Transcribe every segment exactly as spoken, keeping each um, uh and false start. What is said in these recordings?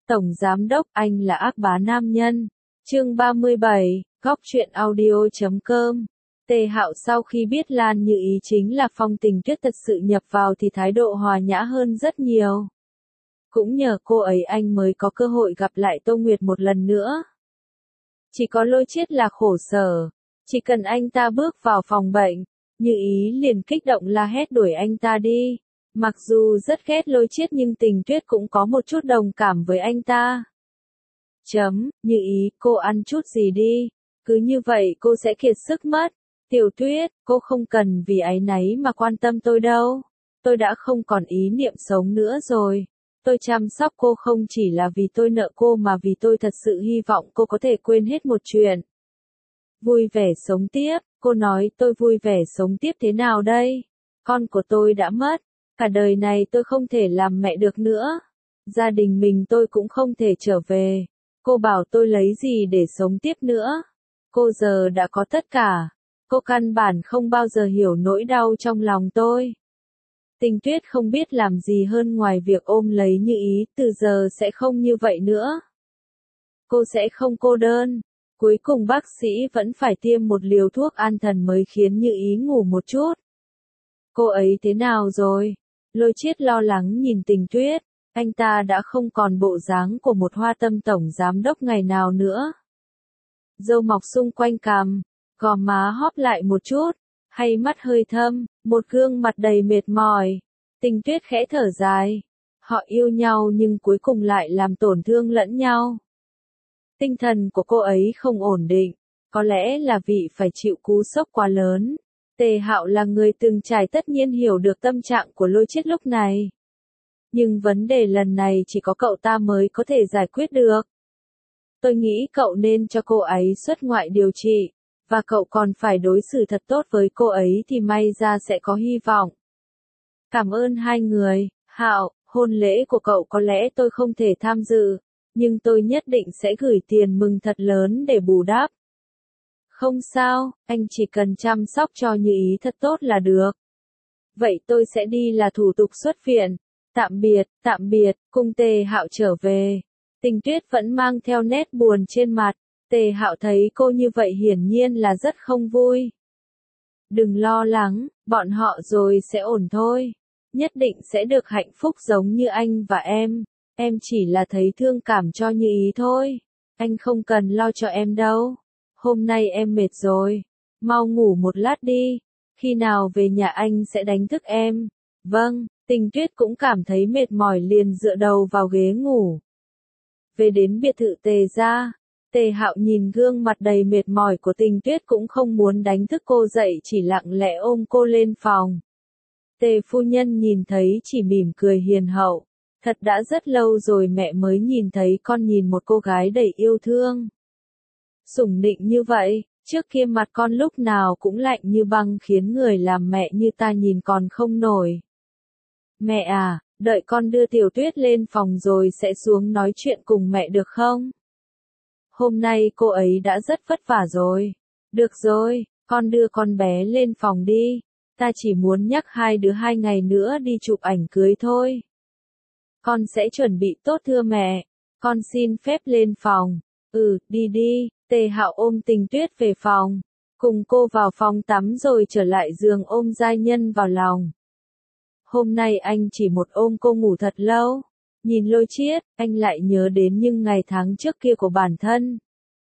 Tổng Giám Đốc, anh là ác bá nam nhân. Chương ba mươi bảy, góc truyện audio chấm com. Tề Hạo sau khi biết Lan Như Ý chính là Phong Tình Tuyết thật sự nhập vào thì thái độ hòa nhã hơn rất nhiều. Cũng nhờ cô ấy anh mới có cơ hội gặp lại Tô Nguyệt một lần nữa. Chỉ có Lôi Chiết là khổ sở. Chỉ cần anh ta bước vào phòng bệnh, Như Ý liền kích động la hét đuổi anh ta đi. Mặc dù rất ghét Lôi Chiết nhưng Tình Tuyết cũng có một chút đồng cảm với anh ta. Chấm, Như Ý, cô ăn chút gì đi. Cứ như vậy cô sẽ kiệt sức mất. Tiểu Tuyết, cô không cần vì áy náy mà quan tâm tôi đâu. Tôi đã không còn ý niệm sống nữa rồi. Tôi chăm sóc cô không chỉ là vì tôi nợ cô mà vì tôi thật sự hy vọng cô có thể quên hết một chuyện. Vui vẻ sống tiếp, cô nói tôi vui vẻ sống tiếp thế nào đây? Con của tôi đã mất, cả đời này tôi không thể làm mẹ được nữa. Gia đình mình tôi cũng không thể trở về. Cô bảo tôi lấy gì để sống tiếp nữa? Cô giờ đã có tất cả. Cô căn bản không bao giờ hiểu nỗi đau trong lòng tôi. Tình Tuyết không biết làm gì hơn ngoài việc ôm lấy Như Ý, từ giờ sẽ không như vậy nữa. Cô sẽ không cô đơn. Cuối cùng bác sĩ vẫn phải tiêm một liều thuốc an thần mới khiến Như Ý ngủ một chút. Cô ấy thế nào rồi? Lôi Chiết lo lắng nhìn Tình Tuyết, anh ta đã không còn bộ dáng của một hoa tâm tổng giám đốc ngày nào nữa. Râu mọc xung quanh cằm, gò má hóp lại một chút, hay mắt hơi thâm, một gương mặt đầy mệt mỏi. Tình Tuyết khẽ thở dài. Họ yêu nhau nhưng cuối cùng lại làm tổn thương lẫn nhau. Tinh thần của cô ấy không ổn định, có lẽ là vì phải chịu cú sốc quá lớn. Tề Hạo là người từng trải tất nhiên hiểu được tâm trạng của Lôi Chiết lúc này. Nhưng vấn đề lần này chỉ có cậu ta mới có thể giải quyết được. Tôi nghĩ cậu nên cho cô ấy xuất ngoại điều trị, và cậu còn phải đối xử thật tốt với cô ấy thì may ra sẽ có hy vọng. Cảm ơn hai người, Hạo, hôn lễ của cậu có lẽ tôi không thể tham dự, nhưng tôi nhất định sẽ gửi tiền mừng thật lớn để bù đắp. Không sao, anh chỉ cần chăm sóc cho Như Ý thật tốt là được. Vậy tôi sẽ đi là thủ tục xuất viện. Tạm biệt, tạm biệt, cùng Tề Hạo trở về. Tình Tuyết vẫn mang theo nét buồn trên mặt. Tề Hạo thấy cô như vậy hiển nhiên là rất không vui. Đừng lo lắng, bọn họ rồi sẽ ổn thôi. Nhất định sẽ được hạnh phúc giống như anh và em. Em chỉ là thấy thương cảm cho Như Ý thôi. Anh không cần lo cho em đâu. Hôm nay em mệt rồi. Mau ngủ một lát đi. Khi nào về nhà anh sẽ đánh thức em. Vâng, Tình Tuyết cũng cảm thấy mệt mỏi liền dựa đầu vào ghế ngủ. Về đến biệt thự Tề gia, Tề Hạo nhìn gương mặt đầy mệt mỏi của Tình Tuyết cũng không muốn đánh thức cô dậy, chỉ lặng lẽ ôm cô lên phòng. Tề phu nhân nhìn thấy chỉ mỉm cười hiền hậu. Thật đã rất lâu rồi mẹ mới nhìn thấy con nhìn một cô gái đầy yêu thương. Sủng nịnh như vậy, trước kia mặt con lúc nào cũng lạnh như băng khiến người làm mẹ như ta nhìn còn không nổi. Mẹ à, đợi con đưa Tiểu Tuyết lên phòng rồi sẽ xuống nói chuyện cùng mẹ được không? Hôm nay cô ấy đã rất vất vả rồi. Được rồi, con đưa con bé lên phòng đi. Ta chỉ muốn nhắc hai đứa hai ngày nữa đi chụp ảnh cưới thôi. Con sẽ chuẩn bị tốt thưa mẹ. Con xin phép lên phòng. Ừ, đi đi. Tề Hạo ôm Tình Tuyết về phòng. Cùng cô vào phòng tắm rồi trở lại giường ôm giai nhân vào lòng. Hôm nay anh chỉ một ôm cô ngủ thật lâu. Nhìn Lôi Chiết, anh lại nhớ đến những ngày tháng trước kia của bản thân.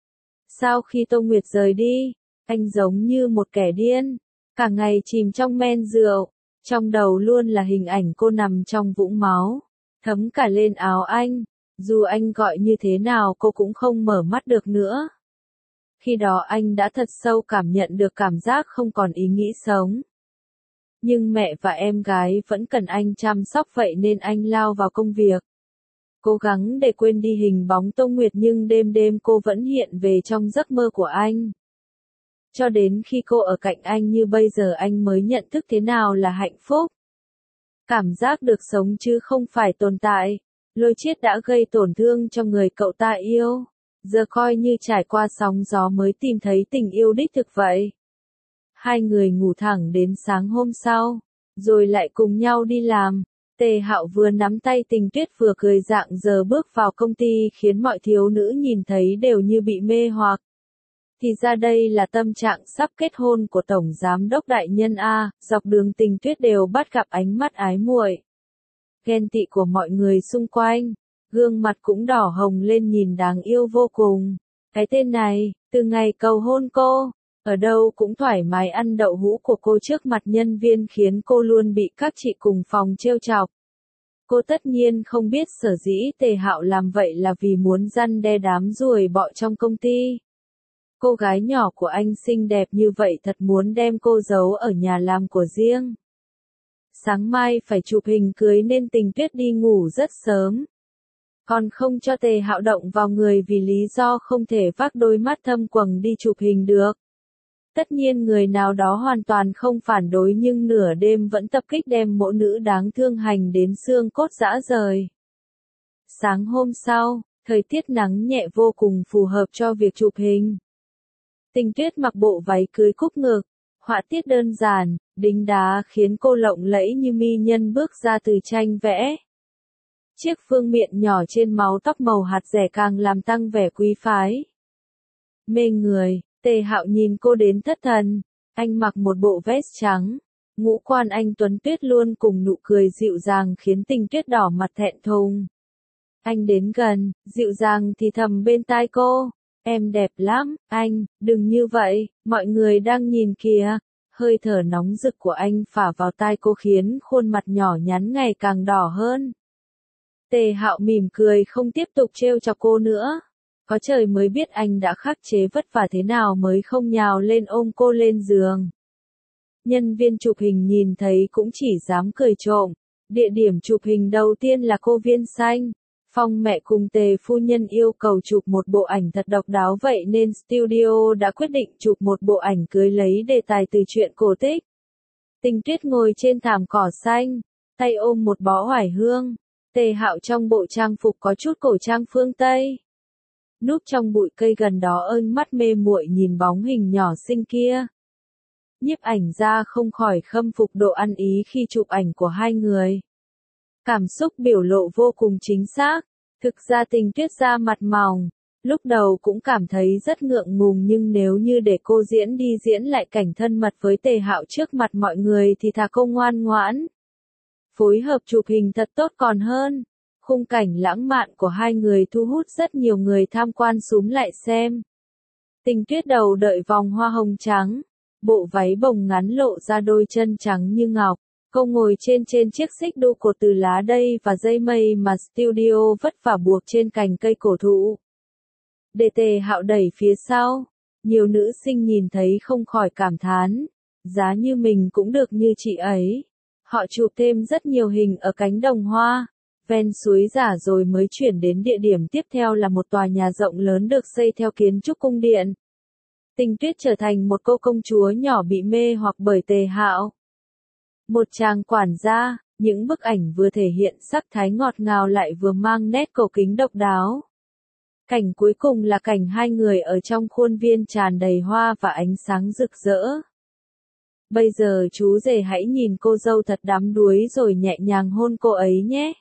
Sau khi Tô Nguyệt rời đi, anh giống như một kẻ điên. Cả ngày chìm trong men rượu. Trong đầu luôn là hình ảnh cô nằm trong vũng máu. Thấm cả lên áo anh. Dù anh gọi như thế nào cô cũng không mở mắt được nữa. Khi đó anh đã thật sâu cảm nhận được cảm giác không còn ý nghĩ sống. Nhưng mẹ và em gái vẫn cần anh chăm sóc vậy nên anh lao vào công việc. Cố gắng để quên đi hình bóng Tô Nguyệt nhưng đêm đêm cô vẫn hiện về trong giấc mơ của anh. Cho đến khi cô ở cạnh anh như bây giờ anh mới nhận thức thế nào là hạnh phúc. Cảm giác được sống chứ không phải tồn tại. Lôi Chiết đã gây tổn thương cho người cậu ta yêu. Giờ coi như trải qua sóng gió mới tìm thấy tình yêu đích thực vậy. Hai người ngủ thẳng đến sáng hôm sau, rồi lại cùng nhau đi làm. Tề Hạo vừa nắm tay Tình Tuyết vừa cười rạng rỡ bước vào công ty khiến mọi thiếu nữ nhìn thấy đều như bị mê hoặc. Thì ra đây là tâm trạng sắp kết hôn của Tổng Giám đốc đại nhân A, dọc đường Tình Tuyết đều bắt gặp ánh mắt ái muội, ghen tị của mọi người xung quanh, gương mặt cũng đỏ hồng lên nhìn đáng yêu vô cùng. Cái tên này, từ ngày cầu hôn cô, ở đâu cũng thoải mái ăn đậu hũ của cô trước mặt nhân viên khiến cô luôn bị các chị cùng phòng trêu chọc. Cô tất nhiên không biết sở dĩ Tề Hạo làm vậy là vì muốn răn đe đám ruồi bọ trong công ty. Cô gái nhỏ của anh xinh đẹp như vậy thật muốn đem cô giấu ở nhà làm của riêng. Sáng mai phải chụp hình cưới nên Tình Tuyết đi ngủ rất sớm. Còn không cho Tề Hạo động vào người vì lý do không thể vác đôi mắt thâm quầng đi chụp hình được. Tất nhiên người nào đó hoàn toàn không phản đối nhưng nửa đêm vẫn tập kích đem mẫu nữ đáng thương hành đến xương cốt rã rời. Sáng hôm sau, thời tiết nắng nhẹ vô cùng phù hợp cho việc chụp hình. Tình Tuyết mặc bộ váy cưới cúp ngực, họa tiết đơn giản, đính đá khiến cô lộng lẫy như mi nhân bước ra từ tranh vẽ. Chiếc phương miện nhỏ trên máu tóc màu hạt rẻ càng làm tăng vẻ quý phái. Mê người, Tề Hạo nhìn cô đến thất thần, anh mặc một bộ vest trắng, ngũ quan anh tuấn tuyết luôn cùng nụ cười dịu dàng khiến Tình Tuyết đỏ mặt thẹn thùng. Anh đến gần, dịu dàng thì thầm bên tai cô, em đẹp lắm, anh, đừng như vậy, mọi người đang nhìn kìa. Hơi thở nóng rực của anh phả vào tai cô khiến khuôn mặt nhỏ nhắn ngày càng đỏ hơn. Tề Hạo mỉm cười không tiếp tục trêu chọc cô nữa. Có trời mới biết anh đã khắc chế vất vả thế nào mới không nhào lên ôm cô lên giường. Nhân viên chụp hình nhìn thấy cũng chỉ dám cười trộm. Địa điểm chụp hình đầu tiên là cô Viên Xanh. Phong mẹ cùng Tề phu nhân yêu cầu chụp một bộ ảnh thật độc đáo vậy nên studio đã quyết định chụp một bộ ảnh cưới lấy đề tài từ truyện cổ tích. Tình Tuyết ngồi trên thảm cỏ xanh, tay ôm một bó oải hương. Tề Hạo trong bộ trang phục có chút cổ trang phương Tây. Núp trong bụi cây gần đó ơn mắt mê muội nhìn bóng hình nhỏ xinh kia. Nhiếp ảnh gia không khỏi khâm phục độ ăn ý khi chụp ảnh của hai người. Cảm xúc biểu lộ vô cùng chính xác. Thực ra Tình Tuyết da mặt mỏng, lúc đầu cũng cảm thấy rất ngượng ngùng nhưng nếu như để cô diễn đi diễn lại cảnh thân mật với Tề Hạo trước mặt mọi người thì thà cô ngoan ngoãn. Phối hợp chụp hình thật tốt còn hơn. Khung cảnh lãng mạn của hai người thu hút rất nhiều người tham quan xúm lại xem. Tình Tuyết đầu đợi vòng hoa hồng trắng, bộ váy bồng ngắn lộ ra đôi chân trắng như ngọc. Cô ngồi trên trên chiếc xích đu cột từ lá cây và dây mây mà studio vất vả buộc trên cành cây cổ thụ. Để Tề Hạo đẩy phía sau, nhiều nữ sinh nhìn thấy không khỏi cảm thán, giá như mình cũng được như chị ấy. Họ chụp thêm rất nhiều hình ở cánh đồng hoa, ven suối giả rồi mới chuyển đến địa điểm tiếp theo là một tòa nhà rộng lớn được xây theo kiến trúc cung điện. Tình Tuyết trở thành một cô công chúa nhỏ bị mê hoặc bởi Tề Hạo. Một chàng quản gia, những bức ảnh vừa thể hiện sắc thái ngọt ngào lại vừa mang nét cổ kính độc đáo. Cảnh cuối cùng là cảnh hai người ở trong khuôn viên tràn đầy hoa và ánh sáng rực rỡ. Bây giờ chú rể hãy nhìn cô dâu thật đắm đuối rồi nhẹ nhàng hôn cô ấy nhé.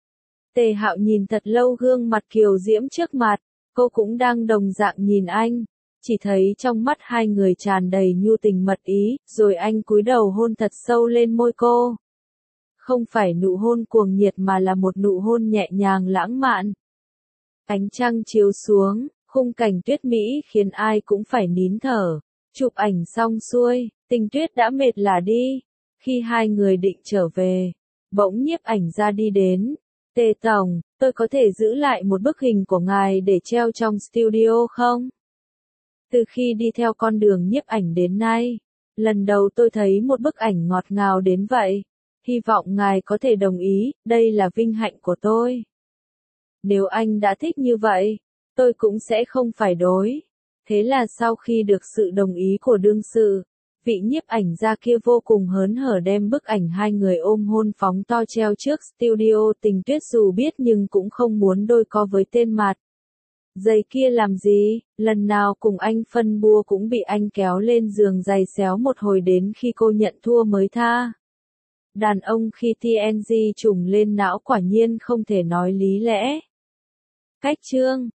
Tề Hạo nhìn thật lâu gương mặt kiều diễm trước mặt, cô cũng đang đồng dạng nhìn anh. Chỉ thấy trong mắt hai người tràn đầy nhu tình mật ý, rồi anh cúi đầu hôn thật sâu lên môi cô. Không phải nụ hôn cuồng nhiệt mà là một nụ hôn nhẹ nhàng lãng mạn. Ánh trăng chiếu xuống, khung cảnh tuyết mỹ khiến ai cũng phải nín thở. Chụp ảnh xong xuôi, Tình Tuyết đã mệt lả đi. Khi hai người định trở về, bỗng nhiếp ảnh gia đi đến. Tề Tổng, tôi có thể giữ lại một bức hình của ngài để treo trong studio không? Từ khi đi theo con đường nhiếp ảnh đến nay, lần đầu tôi thấy một bức ảnh ngọt ngào đến vậy. Hy vọng ngài có thể đồng ý, đây là vinh hạnh của tôi. Nếu anh đã thích như vậy, tôi cũng sẽ không phải đối. Thế là sau khi được sự đồng ý của đương sự, vị nhiếp ảnh gia kia vô cùng hớn hở đem bức ảnh hai người ôm hôn phóng to treo trước studio. Tình Tuyết dù biết nhưng cũng không muốn đôi co với tên mặt. Giày kia làm gì, lần nào cùng anh phân bua cũng bị anh kéo lên giường giày xéo một hồi đến khi cô nhận thua mới tha. Đàn ông khi tê en giê trùng lên não quả nhiên không thể nói lý lẽ. Cách chương